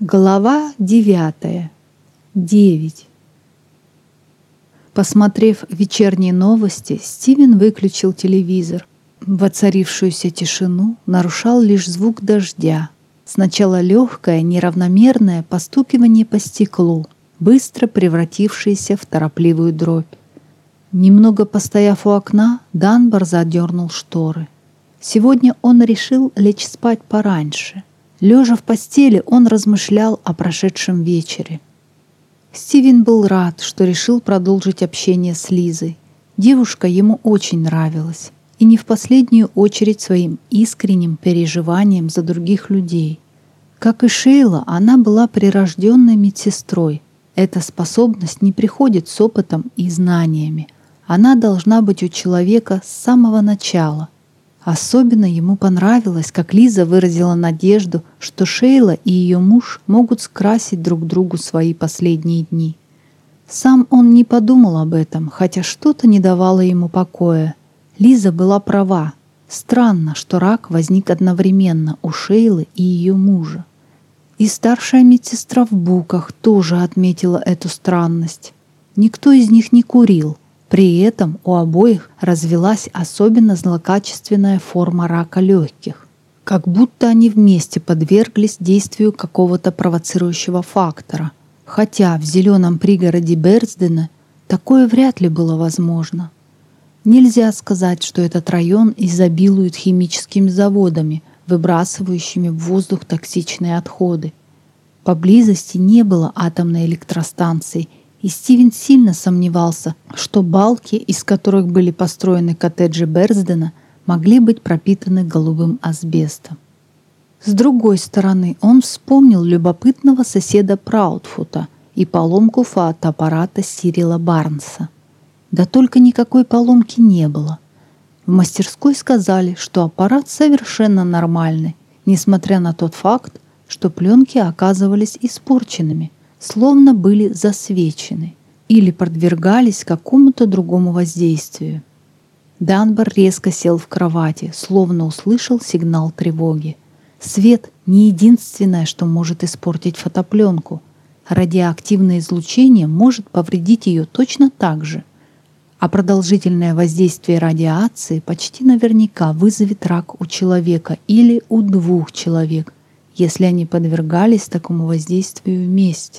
Глава 9. 9. Посмотрев вечерние новости, Стивен выключил телевизор. Воцарившуюся тишину нарушал лишь звук дождя. Сначала легкое, неравномерное постукивание по стеклу, быстро превратившееся в торопливую дробь. Немного постояв у окна, Данбар задернул шторы. Сегодня он решил лечь спать пораньше. Лежа в постели, он размышлял о прошедшем вечере. Стивен был рад, что решил продолжить общение с Лизой. Девушка ему очень нравилась, и не в последнюю очередь своим искренним переживанием за других людей. Как и Шейла, она была прирожденной медсестрой. Эта способность не приходит с опытом и знаниями. Она должна быть у человека с самого начала. Особенно ему понравилось, как Лиза выразила надежду, что Шейла и ее муж могут скрасить друг другу свои последние дни. Сам он не подумал об этом, хотя что-то не давало ему покоя. Лиза была права. Странно, что рак возник одновременно у Шейлы и ее мужа. И старшая медсестра в Буках тоже отметила эту странность. Никто из них не курил. При этом у обоих развилась особенно злокачественная форма рака легких. Как будто они вместе подверглись действию какого-то провоцирующего фактора. Хотя в зеленом пригороде Берсдена такое вряд ли было возможно. Нельзя сказать, что этот район изобилует химическими заводами, выбрасывающими в воздух токсичные отходы. Поблизости не было атомной электростанции, и Стивен сильно сомневался, что балки, из которых были построены коттеджи Берсдена, могли быть пропитаны голубым асбестом. С другой стороны, он вспомнил любопытного соседа Праудфута и поломку фотоаппарата Сирила Барнса. Да только никакой поломки не было. В мастерской сказали, что аппарат совершенно нормальный, несмотря на тот факт, что пленки оказывались испорченными, словно были засвечены или подвергались какому-то другому воздействию. Данбар резко сел в кровати, словно услышал сигнал тревоги. Свет не единственное, что может испортить фотопленку. Радиоактивное излучение может повредить ее точно так же. А продолжительное воздействие радиации почти наверняка вызовет рак у человека или у двух человек, если они подвергались такому воздействию вместе.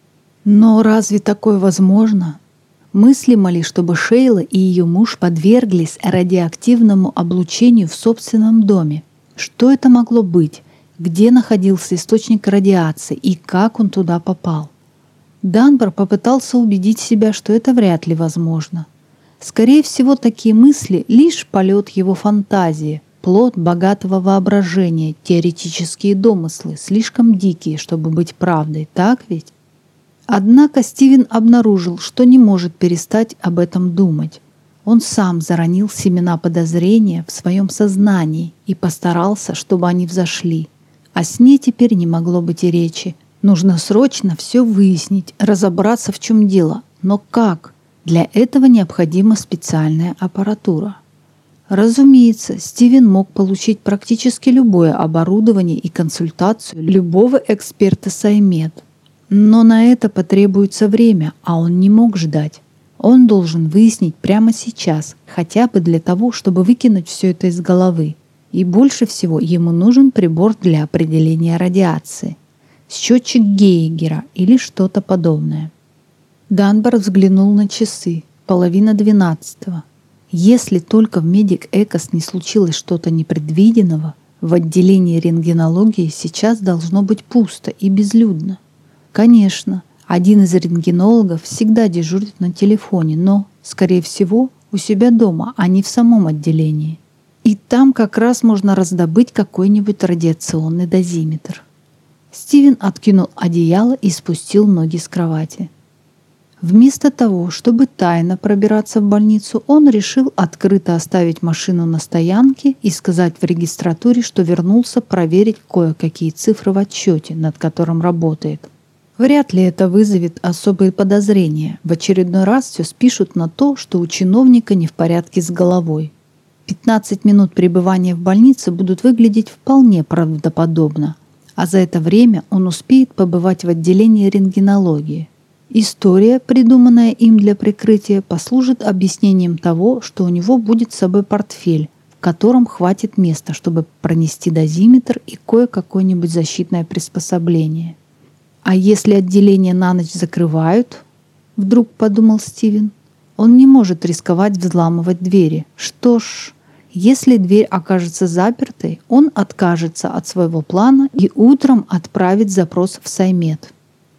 Но разве такое возможно? Мыслимо ли, чтобы Шейла и ее муж подверглись радиоактивному облучению в собственном доме? Что это могло быть? Где находился источник радиации и как он туда попал? Данбар попытался убедить себя, что это вряд ли возможно. Скорее всего, такие мысли — лишь полет его фантазии, плод богатого воображения, теоретические домыслы, слишком дикие, чтобы быть правдой, так ведь? Однако Стивен обнаружил, что не может перестать об этом думать. Он сам заронил семена подозрения в своем сознании и постарался, чтобы они взошли. О сне теперь не могло быть и речи. Нужно срочно все выяснить, разобраться, в чем дело. Но как? Для этого необходима специальная аппаратура. Разумеется, Стивен мог получить практически любое оборудование и консультацию любого эксперта Саймед. Но на это потребуется время, а он не мог ждать. Он должен выяснить прямо сейчас, хотя бы для того, чтобы выкинуть все это из головы. И больше всего ему нужен прибор для определения радиации. Счетчик Гейгера или что-то подобное. Данбар взглянул на часы. 11:30. Если только в Медик Экос не случилось что-то непредвиденного, в отделении рентгенологии сейчас должно быть пусто и безлюдно. Конечно, один из рентгенологов всегда дежурит на телефоне, но, скорее всего, у себя дома, а не в самом отделении. И там как раз можно раздобыть какой-нибудь радиационный дозиметр. Стивен откинул одеяло и спустил ноги с кровати. Вместо того, чтобы тайно пробираться в больницу, он решил открыто оставить машину на стоянке и сказать в регистратуре, что вернулся проверить кое-какие цифры в отчете, над которым работает. Вряд ли это вызовет особые подозрения. В очередной раз все спишут на то, что у чиновника не в порядке с головой. 15 минут пребывания в больнице будут выглядеть вполне правдоподобно. а за это время он успеет побывать в отделении рентгенологии. История, придуманная им для прикрытия, послужит объяснением того, что у него будет с собой портфель, в котором хватит места, чтобы пронести дозиметр и кое-какое-нибудь защитное приспособление. «А если отделение на ночь закрывают?» — вдруг подумал Стивен. Он не может рисковать взламывать двери. Что ж, если дверь окажется запертой, он откажется от своего плана и утром отправит запрос в Саймед.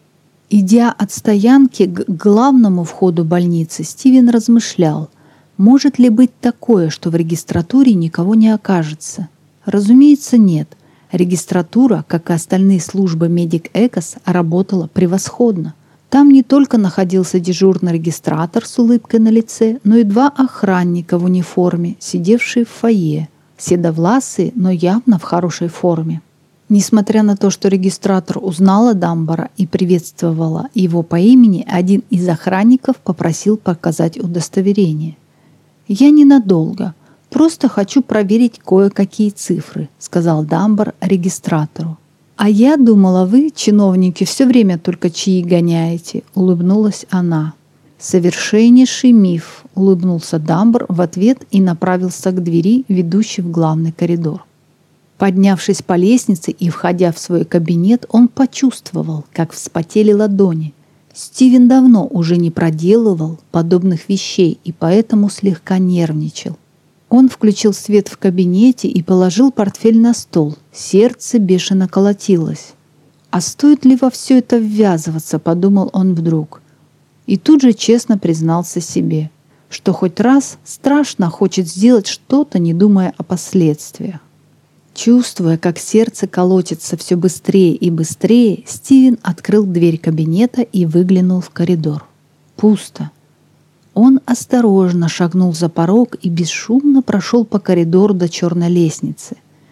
Идя от стоянки к главному входу больницы, Стивен размышлял, может ли быть такое, что в регистратуре никого не окажется. Разумеется, нет. Регистратура, как и остальные службы Medic Ecos, работала превосходно. Там не только находился дежурный регистратор с улыбкой на лице, но и 2 охранника в униформе, сидевшие в фойе, седовласые, но явно в хорошей форме. Несмотря на то, что регистратор узнала Данбора и приветствовала его по имени, один из охранников попросил показать удостоверение. «Я ненадолго, просто хочу проверить кое-какие цифры», — сказал Данбор регистратору. «А я думала, вы, чиновники, все время только чаи гоняете», — улыбнулась она. «Совершеннейший миф», — улыбнулся Данбор в ответ и направился к двери, ведущей в главный коридор. Поднявшись по лестнице и входя в свой кабинет, он почувствовал, как вспотели ладони. Стивен давно уже не проделывал подобных вещей и поэтому слегка нервничал. Он включил свет в кабинете и положил портфель на стол. Сердце бешено колотилось. «А стоит ли во все это ввязываться?» – подумал он вдруг. И тут же честно признался себе, что хоть раз страшно хочет сделать что-то, не думая о последствиях. Чувствуя, как сердце колотится все быстрее и быстрее, Стивен открыл дверь кабинета и выглянул в коридор. Пусто. Он осторожно шагнул за порог и бесшумно прошел по коридору до черной лестницы.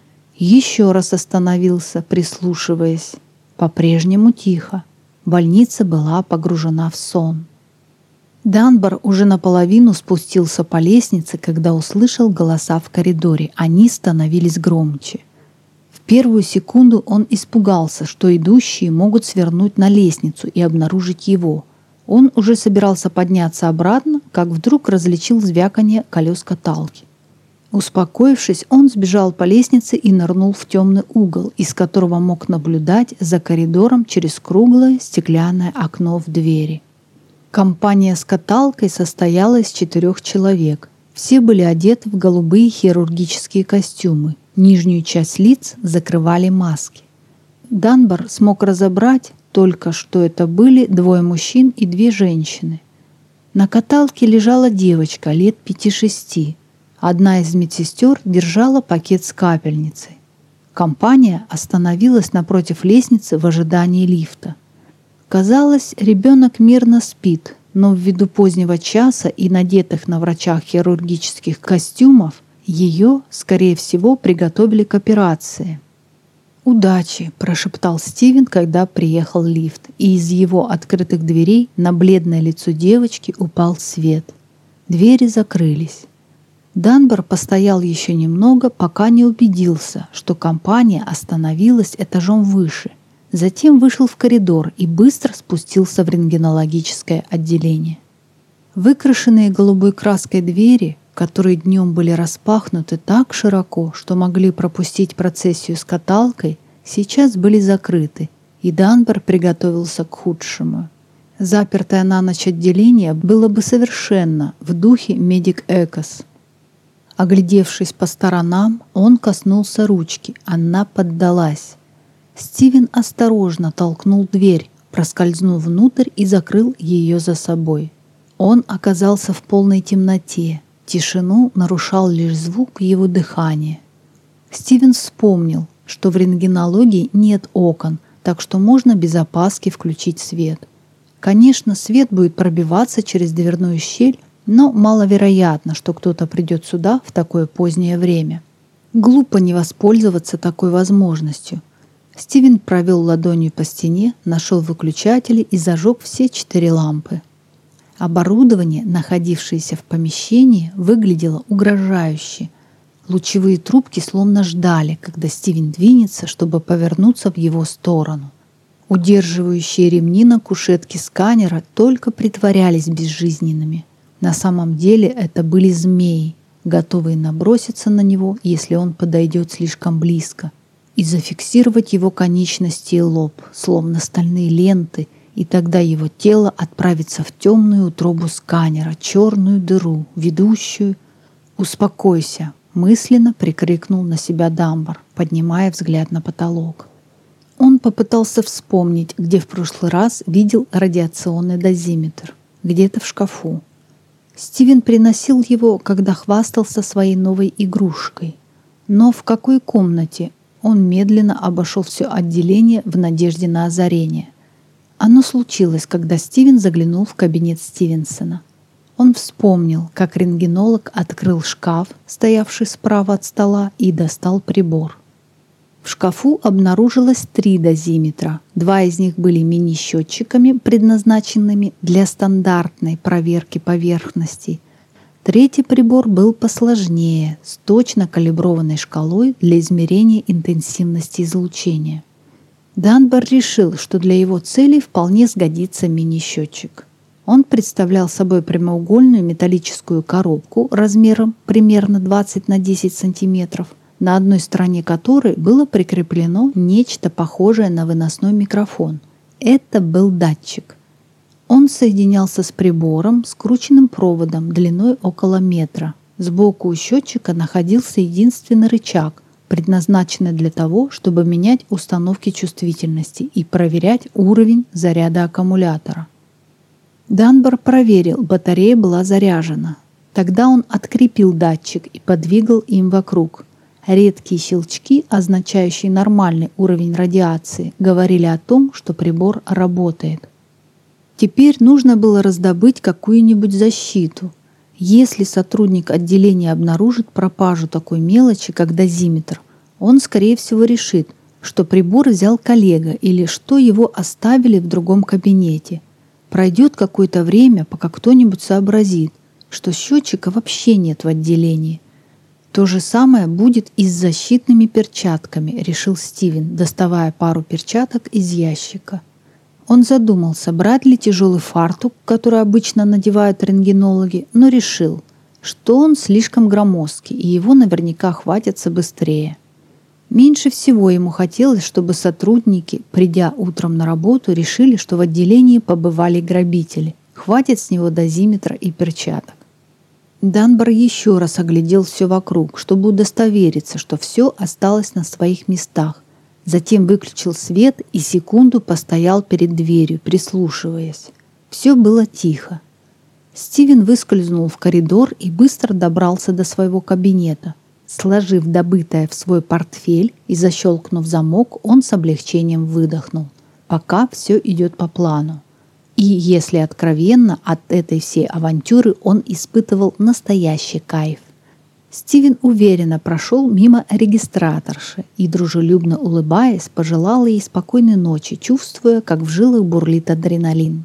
Еще раз остановился, прислушиваясь. По-прежнему тихо. Больница была погружена в сон. Данбор уже наполовину спустился по лестнице, когда услышал голоса в коридоре. Они становились громче. В первую секунду он испугался, что идущие могут свернуть на лестницу и обнаружить его. Он уже собирался подняться обратно, как вдруг различил звяканье колес каталки. Успокоившись, он сбежал по лестнице и нырнул в темный угол, из которого мог наблюдать за коридором через круглое стеклянное окно в двери. Компания с каталкой состояла из 4 человек. Все были одеты в голубые хирургические костюмы. Нижнюю часть лиц закрывали маски. Данбор смог разобрать только, что это были 2 мужчин и 2 женщины. На каталке лежала девочка лет 5-6. Одна из медсестер держала пакет с капельницей. Компания остановилась напротив лестницы в ожидании лифта. Казалось, ребенок мирно спит, но ввиду позднего часа и надетых на врачах хирургических костюмов ее, скорее всего, приготовили к операции. «Удачи!» – прошептал Стивен, когда приехал лифт, и из его открытых дверей на бледное лицо девочки упал свет. Двери закрылись. Данбор постоял еще немного, пока не убедился, что компания остановилась этажом выше. Затем вышел в коридор и быстро спустился в рентгенологическое отделение. Выкрашенные голубой краской двери, которые днем были распахнуты так широко, что могли пропустить процессию с каталкой, сейчас были закрыты, и Данбор приготовился к худшему. Запертое на ночь отделение было бы совершенно в духе Medic Ecos. Оглядевшись по сторонам, он коснулся ручки, она поддалась. Стивен осторожно толкнул дверь, проскользнув внутрь и закрыл ее за собой. Он оказался в полной темноте. Тишину нарушал лишь звук его дыхания. Стивен вспомнил, что в рентгенологии нет окон, так что можно без опаски включить свет. Конечно, свет будет пробиваться через дверную щель, но маловероятно, что кто-то придет сюда в такое позднее время. Глупо не воспользоваться такой возможностью. Стивен провел ладонью по стене, нашел выключатели и зажег все 4 лампы. Оборудование, находившееся в помещении, выглядело угрожающе. Лучевые трубки словно ждали, когда Стивен двинется, чтобы повернуться в его сторону. Удерживающие ремни на кушетке сканера только притворялись безжизненными. На самом деле это были змеи, готовые наброситься на него, если он подойдет слишком близко, и зафиксировать его конечности и лоб, словно стальные ленты, и тогда его тело отправится в темную утробу сканера, черную дыру, ведущую... «Успокойся!» — мысленно прикрикнул на себя Данбар, поднимая взгляд на потолок. Он попытался вспомнить, где в прошлый раз видел радиационный дозиметр. Где-то в шкафу. Стивен приносил его, когда хвастался своей новой игрушкой. Но в какой комнате? Он медленно обошел все отделение в надежде на озарение. Оно случилось, когда Стивен заглянул в кабинет Стивенсона. Он вспомнил, как рентгенолог открыл шкаф, стоявший справа от стола, и достал прибор. В шкафу обнаружилось 3 дозиметра. 2 из них были мини-счетчиками, предназначенными для стандартной проверки поверхностей. 3-й прибор был посложнее, с точно калиброванной шкалой для измерения интенсивности излучения. Данбар решил, что для его целей вполне сгодится мини-счетчик. Он представлял собой прямоугольную металлическую коробку размером примерно 20 на 10 сантиметров, на одной стороне которой было прикреплено нечто похожее на выносной микрофон. Это был датчик. Он соединялся с прибором, скрученным проводом длиной около метра. Сбоку у счетчика находился единственный рычаг, предназначенный для того, чтобы менять установки чувствительности и проверять уровень заряда аккумулятора. Данбар проверил, батарея была заряжена. Тогда он открепил датчик и подвигал им вокруг. Редкие щелчки, означающие нормальный уровень радиации, говорили о том, что прибор работает. Теперь нужно было раздобыть какую-нибудь защиту. Если сотрудник отделения обнаружит пропажу такой мелочи, как дозиметр, он, скорее всего, решит, что прибор взял коллега или что его оставили в другом кабинете. Пройдет какое-то время, пока кто-нибудь сообразит, что счетчика вообще нет в отделении. То же самое будет и с защитными перчатками, решил Стивен, доставая пару перчаток из ящика. Он задумался, брать ли тяжелый фартук, который обычно надевают рентгенологи, но решил, что он слишком громоздкий, и его наверняка хватится быстрее. Меньше всего ему хотелось, чтобы сотрудники, придя утром на работу, решили, что в отделении побывали грабители. Хватит с него дозиметра и перчаток. Данбар еще раз оглядел все вокруг, чтобы удостовериться, что все осталось на своих местах. Затем выключил свет и секунду постоял перед дверью, прислушиваясь. Все было тихо. Стивен выскользнул в коридор и быстро добрался до своего кабинета. Сложив добытое в свой портфель и защелкнув замок, он с облегчением выдохнул. Пока все идет по плану. И, если откровенно, от этой всей авантюры он испытывал настоящий кайф. Стивен уверенно прошел мимо регистраторши и, дружелюбно улыбаясь, пожелал ей спокойной ночи, чувствуя, как в жилах бурлит адреналин.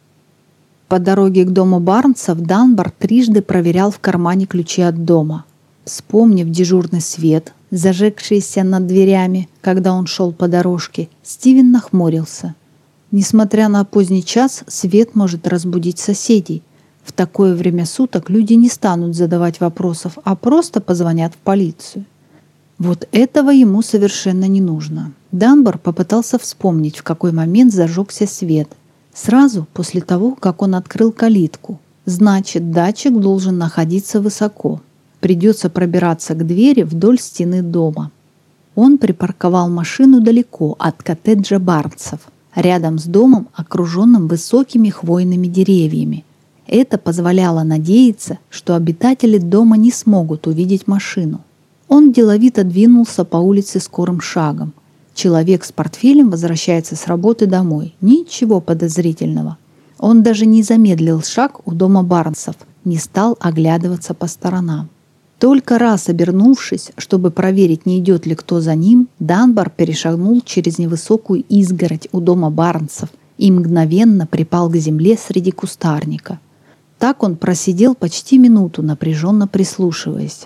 По дороге к дому Барнсов Данбар трижды проверял в кармане ключи от дома. Вспомнив дежурный свет, зажегшийся над дверями, когда он шел по дорожке, Стивен нахмурился. Несмотря на поздний час, свет может разбудить соседей. В такое время суток люди не станут задавать вопросов, а просто позвонят в полицию. Вот этого ему совершенно не нужно. Данбар попытался вспомнить, в какой момент зажегся свет. Сразу после того, как он открыл калитку. Значит, датчик должен находиться высоко. Придется пробираться к двери вдоль стены дома. Он припарковал машину далеко от коттеджа Барнсов, рядом с домом, окруженным высокими хвойными деревьями. Это позволяло надеяться, что обитатели дома не смогут увидеть машину. Он деловито двинулся по улице скорым шагом. Человек с портфелем возвращается с работы домой. Ничего подозрительного. Он даже не замедлил шаг у дома Барнсов, не стал оглядываться по сторонам. Только раз обернувшись, чтобы проверить, не идет ли кто за ним, Данбар перешагнул через невысокую изгородь у дома Барнсов и мгновенно припал к земле среди кустарника. Так он просидел почти минуту, напряженно прислушиваясь.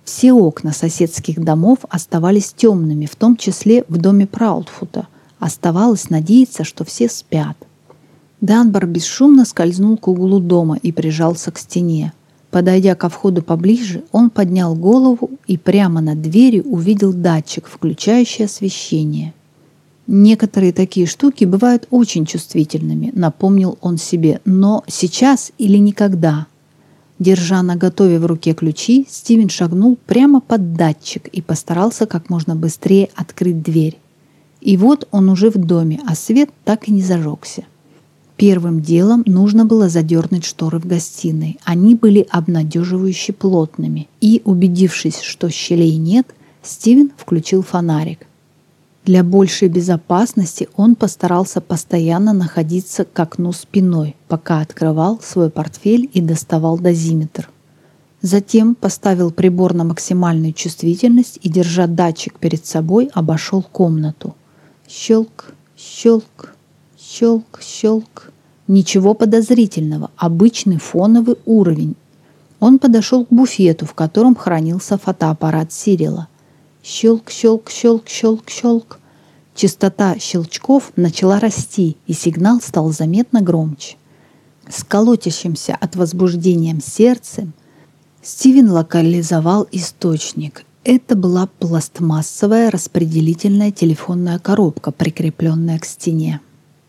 Все окна соседских домов оставались темными, в том числе в доме Праудфута. Оставалось надеяться, что все спят. Данбар бесшумно скользнул к углу дома и прижался к стене. Подойдя ко входу поближе, он поднял голову и прямо над дверью увидел датчик, включающий освещение. «Некоторые такие штуки бывают очень чувствительными», — напомнил он себе, «но сейчас или никогда». Держа наготове в руке ключи, Стивен шагнул прямо под датчик и постарался как можно быстрее открыть дверь. И вот он уже в доме, а свет так и не зажегся. Первым делом нужно было задернуть шторы в гостиной. Они были обнадеживающе плотными. И, убедившись, что щелей нет, Стивен включил фонарик. Для большей безопасности он постарался постоянно находиться к окну спиной, пока открывал свой портфель и доставал дозиметр. Затем поставил прибор на максимальную чувствительность и, держа датчик перед собой, обошел комнату. Щелк, щелк, щелк, щелк. Ничего подозрительного, обычный фоновый уровень. Он подошел к буфету, в котором хранился фотоаппарат Сирила. Щелк, щелк, щелк, щелк, щелк. Частота щелчков начала расти, и сигнал стал заметно громче. С колотящимся от возбуждения сердцем Стивен локализовал источник. Это была пластмассовая распределительная телефонная коробка, прикрепленная к стене.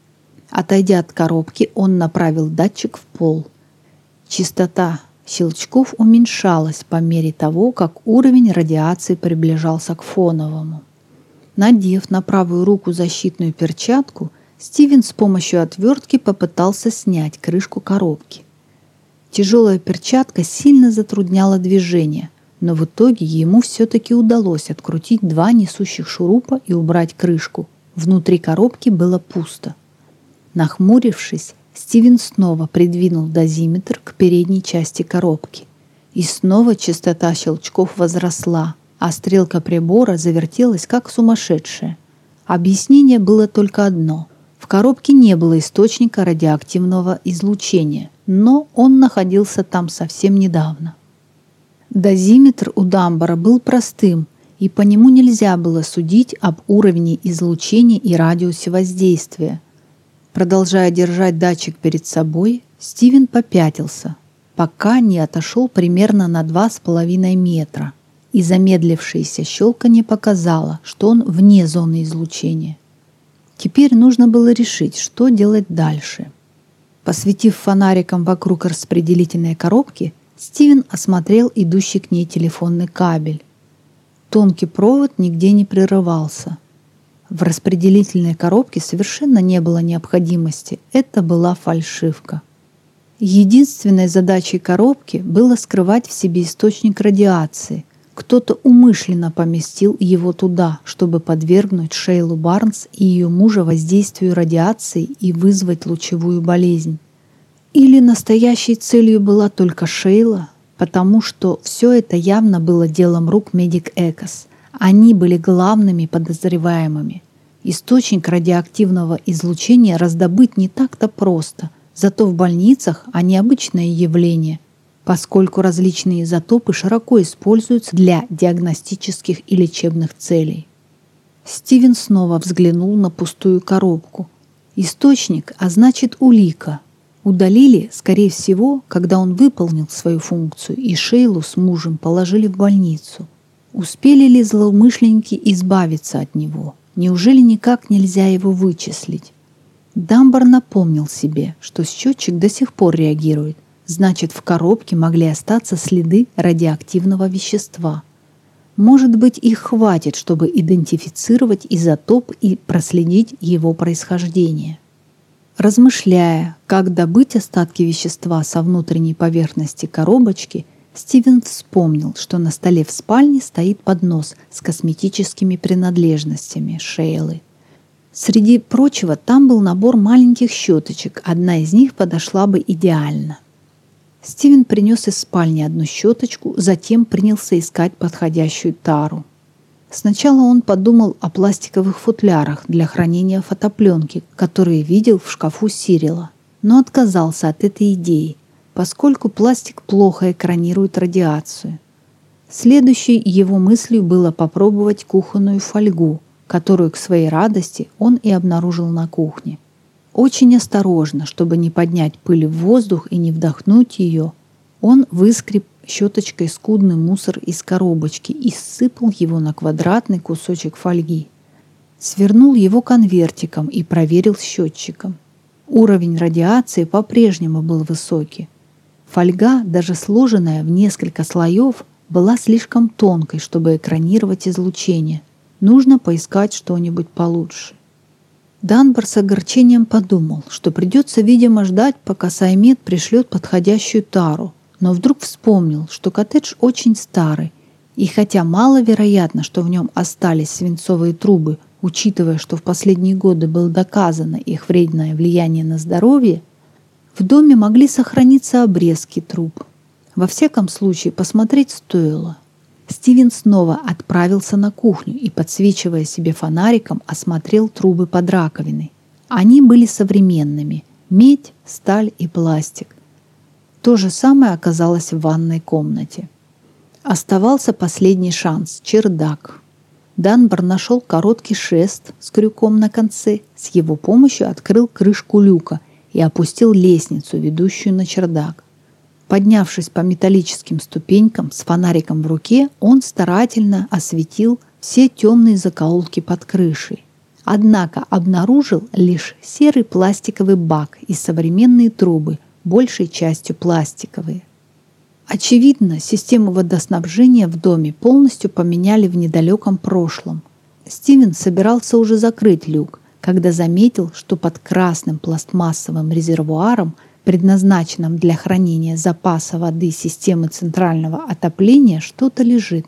Отойдя от коробки, он направил датчик в пол. Частота щелчков уменьшалась по мере того, как уровень радиации приближался к фоновому. Надев на правую руку защитную перчатку, Стивен с помощью отвертки попытался снять крышку коробки. Тяжелая перчатка сильно затрудняла движение, но в итоге ему все-таки удалось открутить 2 несущих шурупа и убрать крышку. Внутри коробки было пусто. Нахмурившись, Стивен снова придвинул дозиметр к передней части коробки. И снова частота щелчков возросла, а стрелка прибора завертелась как сумасшедшая. Объяснение было только одно. В коробке не было источника радиоактивного излучения, но он находился там совсем недавно. Дозиметр у Данбара был простым, и по нему нельзя было судить об уровне излучения и радиусе воздействия. Продолжая держать датчик перед собой, Стивен попятился, пока не отошел примерно на 2,5 метра, и замедлившееся щелканье показало, что он вне зоны излучения. Теперь нужно было решить, что делать дальше. Посветив фонариком вокруг распределительной коробки, Стивен осмотрел идущий к ней телефонный кабель. Тонкий провод нигде не прерывался. В распределительной коробке совершенно не было необходимости. Это была фальшивка. Единственной задачей коробки было скрывать в себе источник радиации. Кто-то умышленно поместил его туда, чтобы подвергнуть Шейлу Барнс и ее мужа воздействию радиации и вызвать лучевую болезнь. Или настоящей целью была только Шейла, потому что все это явно было делом рук Медик Экос. Они были главными подозреваемыми. Источник радиоактивного излучения раздобыть не так-то просто, зато в больницах они обычное явление, поскольку различные изотопы широко используются для диагностических и лечебных целей. Стивен снова взглянул на пустую коробку. Источник, а значит улика. Удалили, скорее всего, когда он выполнил свою функцию, и Шейлу с мужем положили в больницу. Успели ли злоумышленники избавиться от него? Неужели никак нельзя его вычислить? Данбар напомнил себе, что счетчик до сих пор реагирует. Значит, в коробке могли остаться следы радиоактивного вещества. Может быть, их хватит, чтобы идентифицировать изотоп и проследить его происхождение. Размышляя, как добыть остатки вещества со внутренней поверхности коробочки, Стивен вспомнил, что на столе в спальне стоит поднос с косметическими принадлежностями Шейлы. Среди прочего, там был набор маленьких щеточек, одна из них подошла бы идеально. Стивен принес из спальни одну щеточку, затем принялся искать подходящую тару. Сначала он подумал о пластиковых футлярах для хранения фотопленки, которые видел в шкафу Сирила, но отказался от этой идеи, поскольку пластик плохо экранирует радиацию. Следующей его мыслью было попробовать кухонную фольгу, которую, к своей радости, он и обнаружил на кухне. Очень осторожно, чтобы не поднять пыль в воздух и не вдохнуть ее, он выскреб щеточкой скудный мусор из коробочки и сыпал его на квадратный кусочек фольги. Свернул его конвертиком и проверил счетчиком. Уровень радиации по-прежнему был высокий. Фольга, даже сложенная в несколько слоев, была слишком тонкой, чтобы экранировать излучение. Нужно поискать что-нибудь получше. Данбар с огорчением подумал, что придется, видимо, ждать, пока Саймед пришлет подходящую тару, но вдруг вспомнил, что коттедж очень старый, и хотя маловероятно, что в нем остались свинцовые трубы, учитывая, что в последние годы было доказано их вредное влияние на здоровье, в доме могли сохраниться обрезки труб. Во всяком случае, посмотреть стоило. Стивен снова отправился на кухню и, подсвечивая себе фонариком, осмотрел трубы под раковиной. Они были современными – медь, сталь и пластик. То же самое оказалось в ванной комнате. Оставался последний шанс – чердак. Данбар нашел короткий шест с крюком на конце, с его помощью открыл крышку люка и опустил лестницу, ведущую на чердак. Поднявшись по металлическим ступенькам с фонариком в руке, он старательно осветил все темные закоулки под крышей. Однако обнаружил лишь серый пластиковый бак и современные трубы, большей частью пластиковые. Очевидно, систему водоснабжения в доме полностью поменяли в недалеком прошлом. Стивен собирался уже закрыть люк, когда заметил, что под красным пластмассовым резервуаром, предназначенным для хранения запаса воды системы центрального отопления, что-то лежит.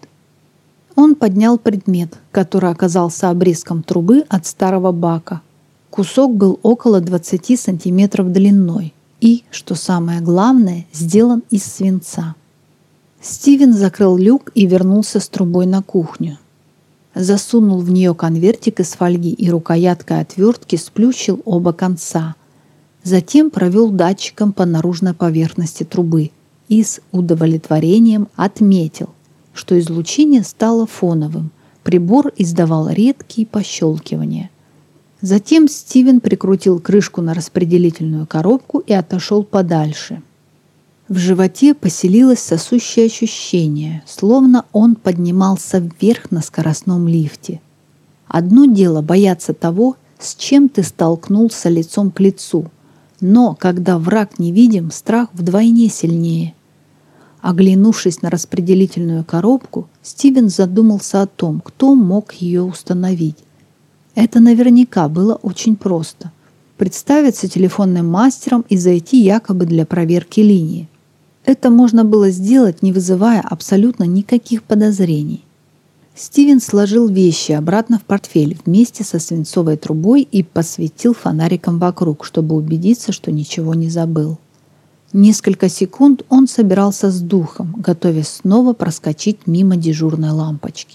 Он поднял предмет, который оказался обрезком трубы от старого бака. Кусок был около 20 сантиметров длиной и, что самое главное, сделан из свинца. Стивен закрыл люк и вернулся с трубой на кухню. Засунул в нее конвертик из фольги и рукояткой отвертки сплющил оба конца. Затем провел датчиком по наружной поверхности трубы и с удовлетворением отметил, что излучение стало фоновым. Прибор издавал редкие пощелкивания. Затем Стивен прикрутил крышку на распределительную коробку и отошел подальше. В животе поселилось сосущее ощущение, словно он поднимался вверх на скоростном лифте. Одно дело бояться того, с чем ты столкнулся лицом к лицу, но когда враг невидим, страх вдвойне сильнее. Оглянувшись на распределительную коробку, Стивен задумался о том, кто мог ее установить. Это наверняка было очень просто. Представиться телефонным мастером и зайти якобы для проверки линии. Это можно было сделать, не вызывая абсолютно никаких подозрений. Стивен сложил вещи обратно в портфель вместе со свинцовой трубой и посветил фонариком вокруг, чтобы убедиться, что ничего не забыл. Несколько секунд он собирался с духом, готовясь снова проскочить мимо дежурной лампочки.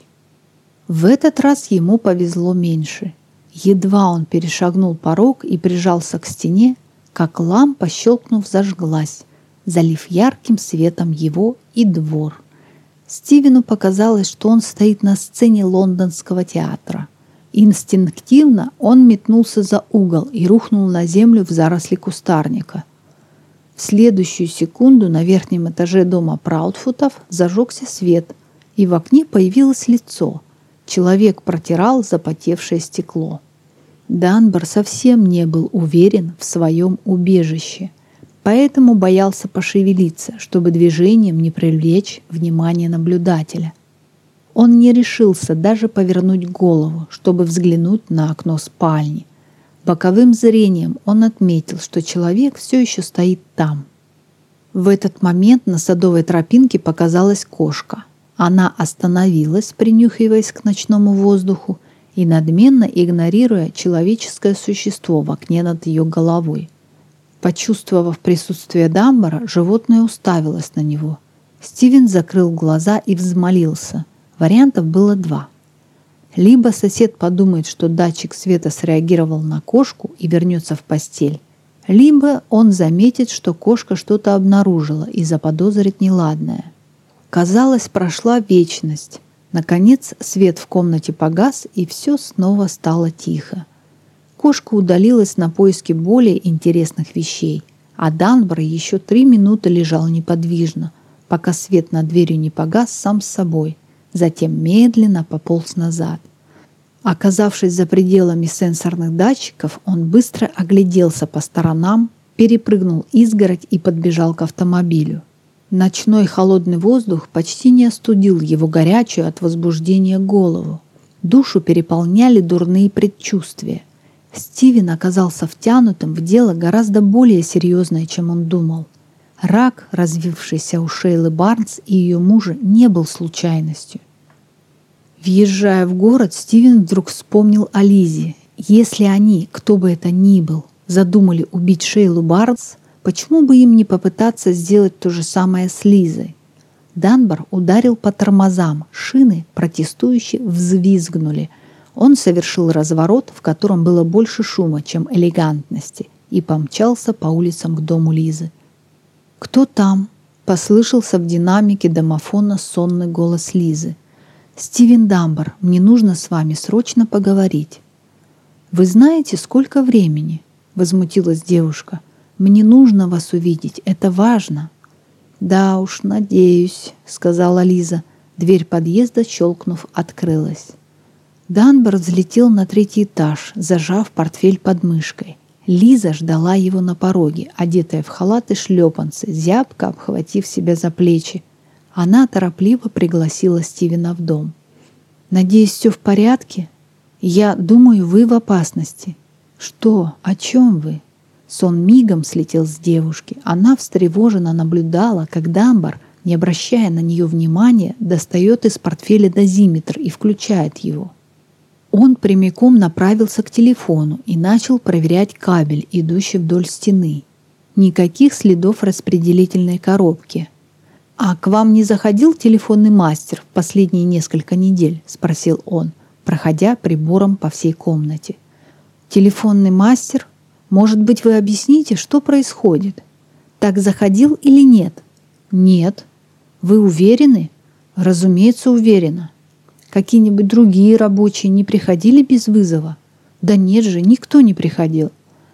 В этот раз ему повезло меньше. Едва он перешагнул порог и прижался к стене, как лампа, щелкнув, зажглась, залив ярким светом его и двор. Стивену показалось, что он стоит на сцене лондонского театра. Инстинктивно он метнулся за угол и рухнул на землю в заросли кустарника. В следующую секунду на верхнем этаже дома Праудфутов зажегся свет, и в окне появилось лицо. Человек протирал запотевшее стекло. Данбар совсем не был уверен в своем убежище, поэтому боялся пошевелиться, чтобы движением не привлечь внимание наблюдателя. Он не решился даже повернуть голову, чтобы взглянуть на окно спальни. Боковым зрением он отметил, что человек все еще стоит там. В этот момент на садовой тропинке показалась кошка. Она остановилась, принюхиваясь к ночному воздуху и надменно игнорируя человеческое существо в окне над ее головой. Почувствовав присутствие Данбара, животное уставилось на него. Стивен закрыл глаза и взмолился. Вариантов было два. Либо сосед подумает, что датчик света среагировал на кошку и вернется в постель, либо он заметит, что кошка что-то обнаружила и заподозрит неладное. Казалось, прошла вечность. Наконец свет в комнате погас, и все снова стало тихо. Кошка удалилась на поиски более интересных вещей, а Данбар еще 3 минуты лежал неподвижно, пока свет над дверью не погас сам с собой, затем медленно пополз назад. Оказавшись за пределами сенсорных датчиков, он быстро огляделся по сторонам, перепрыгнул изгородь и подбежал к автомобилю. Ночной холодный воздух почти не остудил его горячую от возбуждения голову. Душу переполняли дурные предчувствия. Стивен оказался втянутым в дело гораздо более серьезное, чем он думал. Рак, развившийся у Шейлы Барнс и ее мужа, не был случайностью. Въезжая в город, Стивен вдруг вспомнил о Лизе. Если они, кто бы это ни был, задумали убить Шейлу Барнс, почему бы им не попытаться сделать то же самое с Лизой? Данбар ударил по тормозам, шины протестующе взвизгнули. Он совершил разворот, в котором было больше шума, чем элегантности, и помчался по улицам к дому Лизы. «Кто там?» — послышался в динамике домофона сонный голос Лизы. «Стивен Данбар, мне нужно с вами срочно поговорить». «Вы знаете, сколько времени?» — возмутилась девушка. «Мне нужно вас увидеть, это важно». «Да уж, надеюсь», — сказала Лиза. Дверь подъезда, щелкнув, открылась. Данбар взлетел на 3-й этаж, зажав портфель под мышкой. Лиза ждала его на пороге, одетая в халат и шлепанцы, зябко обхватив себя за плечи. Она торопливо пригласила Стивена в дом. «Надеюсь, все в порядке? Я думаю, вы в опасности». «Что? О чем вы?» Сон мигом слетел с девушки. Она встревоженно наблюдала, как Данбар, не обращая на нее внимания, достает из портфеля дозиметр и включает его. Он прямиком направился к телефону и начал проверять кабель, идущий вдоль стены. Никаких следов распределительной коробки. «А к вам не заходил телефонный мастер в последние несколько недель?» – спросил он, проходя прибором по всей комнате. «Телефонный мастер? Может быть, вы объясните, что происходит? Так заходил или нет?» «Нет». «Вы уверены?» «Разумеется, уверена». «Какие-нибудь другие рабочие не приходили без вызова?» «Да нет же, никто не приходил».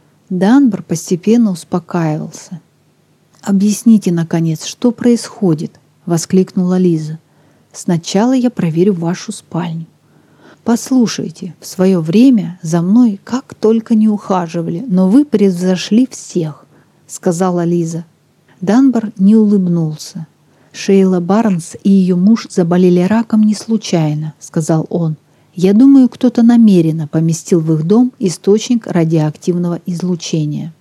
Данбар постепенно успокаивался. «Объясните, наконец, что происходит?» — воскликнула Лиза. «Сначала я проверю вашу спальню». «Послушайте, в свое время за мной как только не ухаживали, но вы превзошли всех», — сказала Лиза. Данбар не улыбнулся. «Шейла Барнс и ее муж заболели раком не случайно», — сказал он. «Я думаю, кто-то намеренно поместил в их дом источник радиоактивного излучения».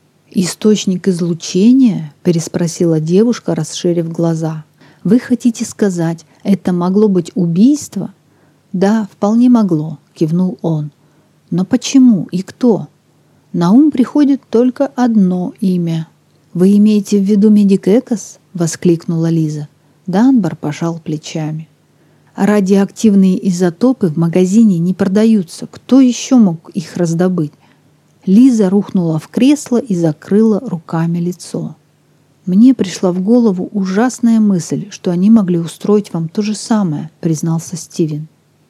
«Источник излучения?» — переспросила девушка, расширив глаза. «Вы хотите сказать, это могло быть убийство?» «Да, вполне могло», — кивнул он. «Но почему и кто?» «На ум приходит только одно имя». «Вы имеете в виду Медик Экос?» — воскликнула Лиза. Данбар пожал плечами. «Радиоактивные изотопы в магазине не продаются. Кто еще мог их раздобыть?» Лиза рухнула в кресло и закрыла руками лицо. «Мне пришла в голову ужасная мысль, что они могли устроить вам то же самое», — признался Стивен.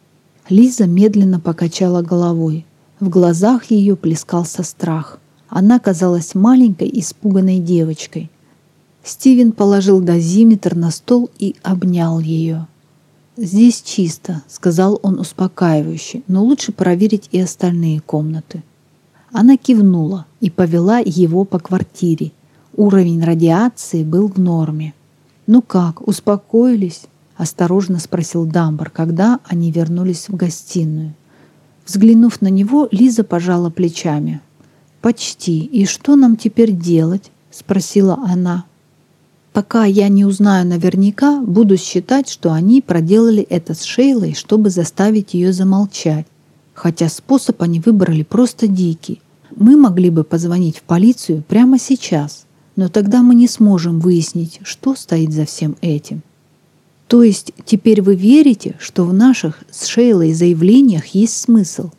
Лиза медленно покачала головой. В глазах ее плескался страх. Она казалась маленькой, испуганной девочкой. Стивен положил дозиметр на стол и обнял ее. «Здесь чисто», — сказал он успокаивающе, «но лучше проверить и остальные комнаты». Она кивнула и повела его по квартире. Уровень радиации был в норме. «Ну как, успокоились?» — осторожно спросил Данбар, когда они вернулись в гостиную. Взглянув на него, Лиза пожала плечами. «Почти. И что нам теперь делать?» — спросила она. «Пока я не узнаю наверняка, буду считать, что они проделали это с Шейлой, чтобы заставить ее замолчать. Хотя способ они выбрали просто дикий. Мы могли бы позвонить в полицию прямо сейчас, но тогда мы не сможем выяснить, что стоит за всем этим». «То есть теперь вы верите, что в наших с Шейлой заявлениях есть смысл?»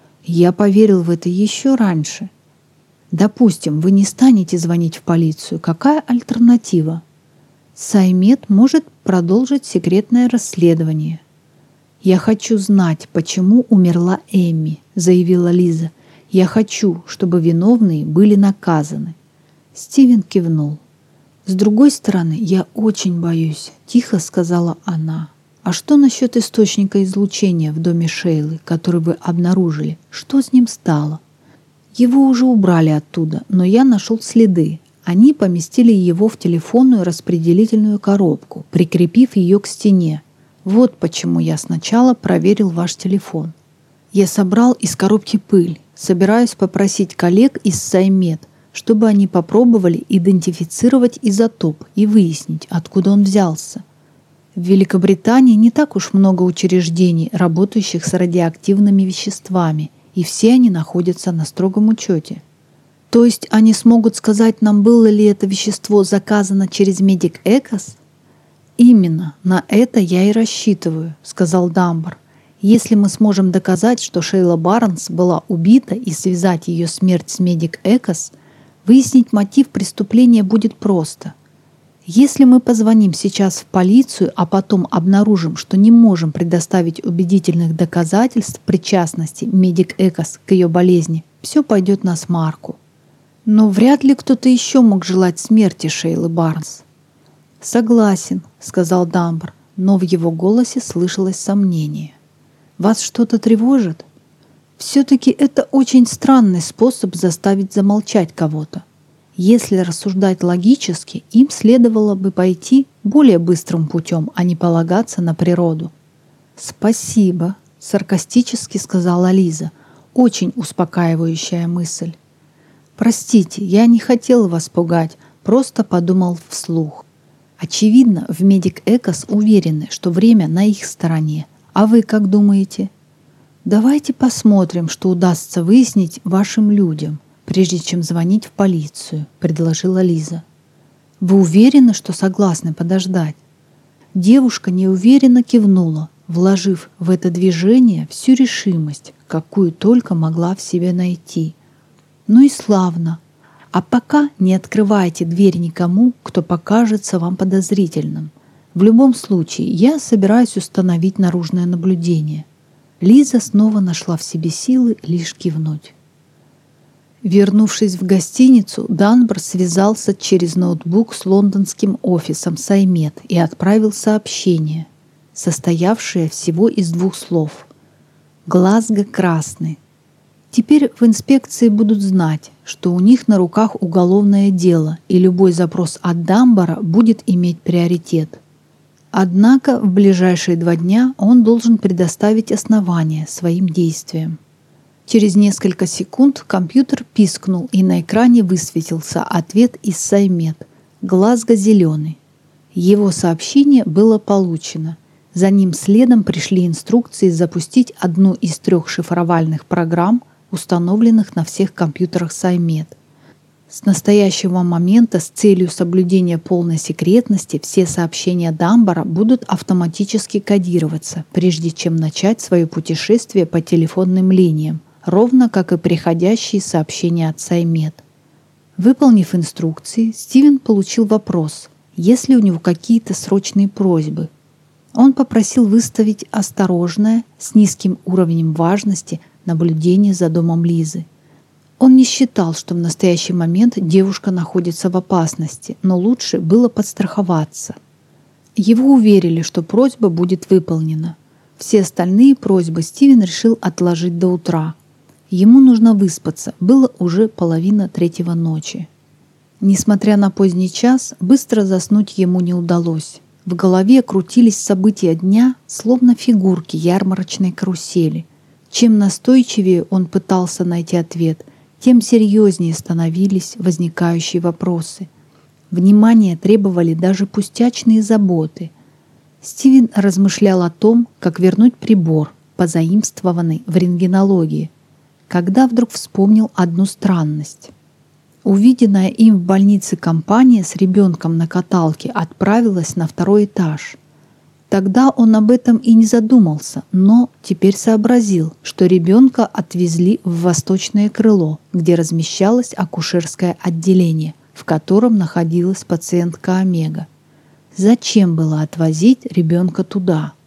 «Я поверил в это еще раньше». «Допустим, вы не станете звонить в полицию. Какая альтернатива?» Саймед может продолжить секретное расследование. «Я хочу знать, почему умерла Эмми», — заявила Лиза. «Я хочу, чтобы виновные были наказаны». Стивен кивнул. «С другой стороны, я очень боюсь», — тихо сказала она. «А что насчет источника излучения в доме Шейлы, который вы обнаружили? Что с ним стало?» «Его уже убрали оттуда, но я нашел следы. Они поместили его в телефонную распределительную коробку, прикрепив ее к стене. Вот почему я сначала проверил ваш телефон. Я собрал из коробки пыль. Собираюсь попросить коллег из Саймед, чтобы они попробовали идентифицировать изотоп и выяснить, откуда он взялся. В Великобритании не так уж много учреждений, работающих с радиоактивными веществами, и все они находятся на строгом учете. То есть они смогут сказать нам, было ли это вещество заказано через Medic Ecos? «Именно на это я и рассчитываю», — сказал Дамбар. «Если мы сможем доказать, что Шейла Барнс была убита и связать ее смерть с Medic Ecos, выяснить мотив преступления будет просто. Если мы позвоним сейчас в полицию, а потом обнаружим, что не можем предоставить убедительных доказательств причастности Medic Ecos к ее болезни, все пойдет на смарку. Но вряд ли кто-то еще мог желать смерти Шейлы Барнс». «Согласен», — сказал Дамбар, но в его голосе слышалось сомнение. «Вас что-то тревожит? Все-таки это очень странный способ заставить замолчать кого-то. Если рассуждать логически, им следовало бы пойти более быстрым путем, а не полагаться на природу». «Спасибо», — саркастически сказала Лиза. «Очень успокаивающая мысль». «Простите, я не хотел вас пугать, просто подумал вслух. Очевидно, в Medic Ecos уверены, что время на их стороне. А вы как думаете?» «Давайте посмотрим, что удастся выяснить вашим людям, прежде чем звонить в полицию», — предложила Лиза. «Вы уверены, что согласны подождать?» Девушка неуверенно кивнула, вложив в это движение всю решимость, какую только могла в себе найти. «Ну и славно. А пока не открывайте дверь никому, кто покажется вам подозрительным. В любом случае, я собираюсь установить наружное наблюдение». Лиза снова нашла в себе силы лишь кивнуть. Вернувшись в гостиницу, Данбар связался через ноутбук с лондонским офисом Саймед и отправил сообщение, состоявшее всего из 2 слов. «Глазго красный». Теперь в инспекции будут знать, что у них на руках уголовное дело, и любой запрос от Дамбара будет иметь приоритет. Однако в ближайшие 2 дня он должен предоставить основания своим действиям. Через несколько секунд компьютер пискнул, и на экране высветился ответ из Саймед. «Глазго зеленый». Его сообщение было получено. За ним следом пришли инструкции запустить одну из 3 шифровальных программ, установленных на всех компьютерах Саймед. С настоящего момента с целью соблюдения полной секретности все сообщения Дамбара будут автоматически кодироваться, прежде чем начать свое путешествие по телефонным линиям, ровно как и приходящие сообщения от Саймед. Выполнив инструкции, Стивен получил вопрос, есть ли у него какие-то срочные просьбы. Он попросил выставить осторожное, с низким уровнем важности, наблюдение за домом Лизы. Он не считал, что в настоящий момент девушка находится в опасности, но лучше было подстраховаться. Его уверили, что просьба будет выполнена. Все остальные просьбы Стивен решил отложить до утра. Ему нужно выспаться, было уже 2:30 ночи. Несмотря на поздний час, быстро заснуть ему не удалось. В голове крутились события дня, словно фигурки ярмарочной карусели. Чем настойчивее он пытался найти ответ, тем серьезнее становились возникающие вопросы. Внимание требовали даже пустячные заботы. Стивен размышлял о том, как вернуть прибор, позаимствованный в рентгенологии, когда вдруг вспомнил одну странность. Увиденная им в больнице компания с ребенком на каталке отправилась на 2-й этаж. Тогда он об этом и не задумался, но теперь сообразил, что ребенка отвезли в восточное крыло, где размещалось акушерское отделение, в котором находилась пациентка Омега. Зачем было отвозить ребенка туда?